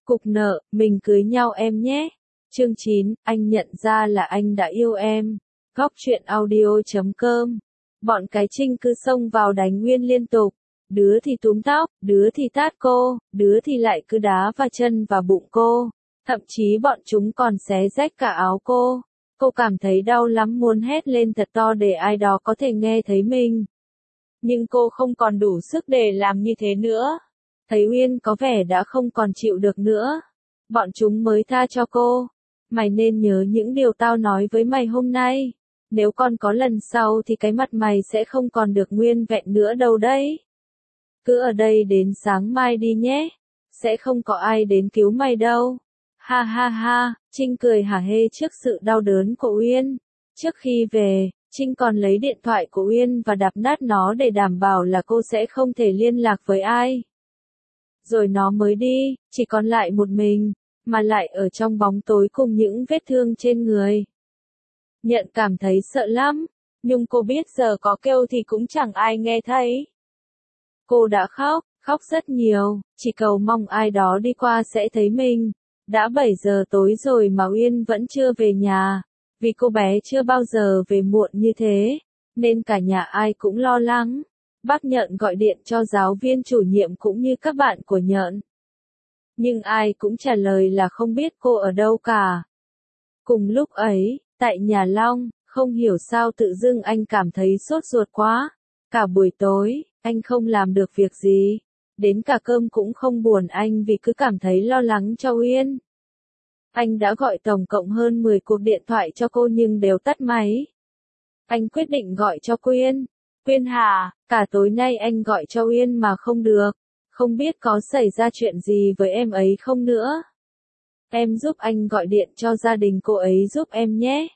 Cục nợ, mình cưới nhau em nhé. Chương 9, anh nhận ra là anh đã yêu em. Góc truyện audio.com. Bọn cái Trinh cứ xông vào đánh Nguyên liên tục. Đứa thì túm tóc, đứa thì tát cô, đứa thì lại cứ đá vào chân và bụng cô. Thậm chí bọn chúng còn xé rách cả áo cô. Cô cảm thấy đau lắm, muốn hét lên thật to để ai đó có thể nghe thấy mình. Nhưng cô không còn đủ sức để làm như thế nữa. Thấy Uyên có vẻ đã không còn chịu được nữa. Bọn chúng mới tha cho cô. Mày nên nhớ những điều tao nói với mày hôm nay. Nếu còn có lần sau thì cái mặt mày sẽ không còn được nguyên vẹn nữa đâu đấy. Cứ ở đây đến sáng mai đi nhé. Sẽ không có ai đến cứu mày đâu. Ha ha ha, Trinh cười hả hê trước sự đau đớn của Uyên. Trước khi về, Trinh còn lấy điện thoại của Uyên và đập nát nó để đảm bảo là cô sẽ không thể liên lạc với ai. Rồi nó mới đi, chỉ còn lại một mình, mà lại ở trong bóng tối cùng những vết thương trên người. Nhận cảm thấy sợ lắm, nhưng cô biết giờ có kêu thì cũng chẳng ai nghe thấy. Cô đã khóc rất nhiều, chỉ cầu mong ai đó đi qua sẽ thấy mình. Đã 7 giờ tối rồi mà Uyên vẫn chưa về nhà, vì cô bé chưa bao giờ về muộn như thế, nên cả nhà ai cũng lo lắng. Bác Nhợn gọi điện cho giáo viên chủ nhiệm cũng như các bạn của Nhợn. Nhưng ai cũng trả lời là không biết cô ở đâu cả. Cùng lúc ấy, tại nhà Long, không hiểu sao tự dưng anh cảm thấy sốt ruột quá. Cả buổi tối, anh không làm được việc gì. Đến cả cơm cũng không buồn anh vì cứ cảm thấy lo lắng cho Uyên. Anh đã gọi tổng cộng hơn 10 cuộc điện thoại cho cô nhưng đều tắt máy. Anh quyết định gọi cho Quyên. Quyên hả, cả tối nay anh gọi cho Uyên mà không được. Không biết có xảy ra chuyện gì với em ấy không nữa. Em giúp anh gọi điện cho gia đình cô ấy giúp em nhé.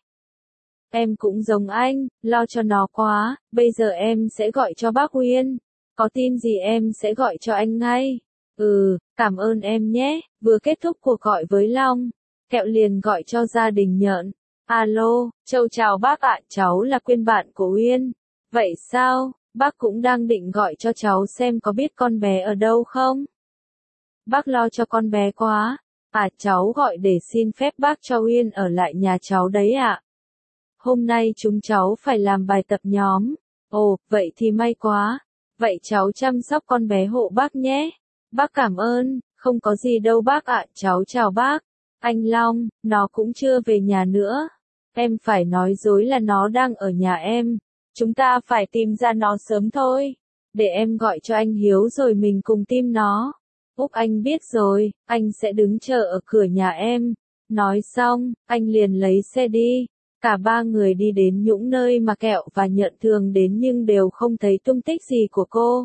Em cũng giống anh, lo cho nó quá, bây giờ em sẽ gọi cho bác Uyên. Có tin gì em sẽ gọi cho anh ngay. Cảm ơn em nhé. Vừa kết thúc cuộc gọi với Long, Kẹo liền gọi cho gia đình Nhợn. Alo, Châu chào bác ạ, cháu là Quyên bạn của Uyên. Vậy sao, bác cũng đang định gọi cho cháu xem có biết con bé ở đâu không? Bác lo cho con bé quá. Cháu gọi để xin phép bác cho Uyên ở lại nhà cháu đấy ạ. Hôm nay chúng cháu phải làm bài tập nhóm. Ồ, vậy thì may quá. Vậy cháu chăm sóc con bé hộ bác nhé. Bác cảm ơn, không có gì đâu bác ạ, cháu chào bác. Anh Long, nó cũng chưa về nhà nữa. Em phải nói dối là nó đang ở nhà em. Chúng ta phải tìm ra nó sớm thôi. Để em gọi cho anh Hiếu rồi mình cùng tìm nó. Úc anh biết rồi, anh sẽ đứng chờ ở cửa nhà em. Nói xong, anh liền lấy xe đi. Cả ba người đi đến những nơi mà Kẹo và Nhợn thường đến nhưng đều không thấy tung tích gì của cô.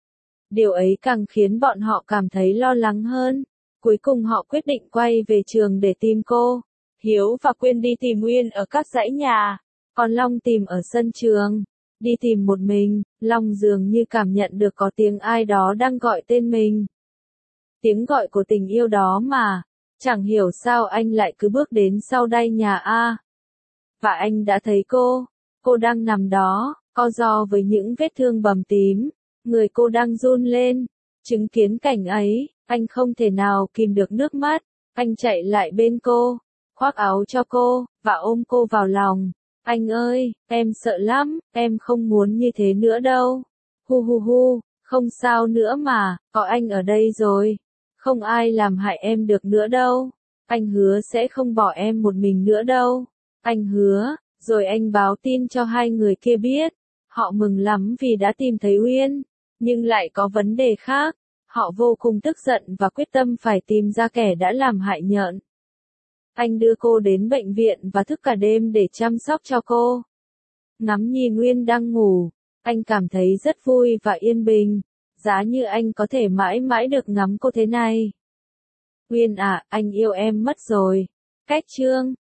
Điều ấy càng khiến bọn họ cảm thấy lo lắng hơn. Cuối cùng họ quyết định quay về trường để tìm cô. Hiếu và Quyên đi tìm Uyên ở các dãy nhà, còn Long tìm ở sân trường. Đi tìm một mình, Long dường như cảm nhận được có tiếng ai đó đang gọi tên mình. Tiếng gọi của tình yêu đó mà. Chẳng hiểu sao anh lại cứ bước đến sau đai nhà A. Và anh đã thấy cô đang nằm đó, co ro với những vết thương bầm tím, người cô đang run lên. Chứng kiến cảnh ấy, anh không thể nào kìm được nước mắt, anh chạy lại bên cô, khoác áo cho cô, và ôm cô vào lòng. Anh ơi, em sợ lắm, em không muốn như thế nữa đâu. Hu hu hu, không sao nữa mà, có anh ở đây rồi. Không ai làm hại em được nữa đâu. Anh hứa sẽ không bỏ em một mình nữa đâu. Anh hứa, rồi anh báo tin cho hai người kia biết. Họ mừng lắm vì đã tìm thấy Uyên, nhưng lại có vấn đề khác. Họ vô cùng tức giận và quyết tâm phải tìm ra kẻ đã làm hại Nhợn. Anh đưa cô đến bệnh viện và thức cả đêm để chăm sóc cho cô. Ngắm nhìn Uyên đang ngủ, anh cảm thấy rất vui và yên bình. Giá như anh có thể mãi mãi được ngắm cô thế này. Uyên à, anh yêu em mất rồi. Cách chương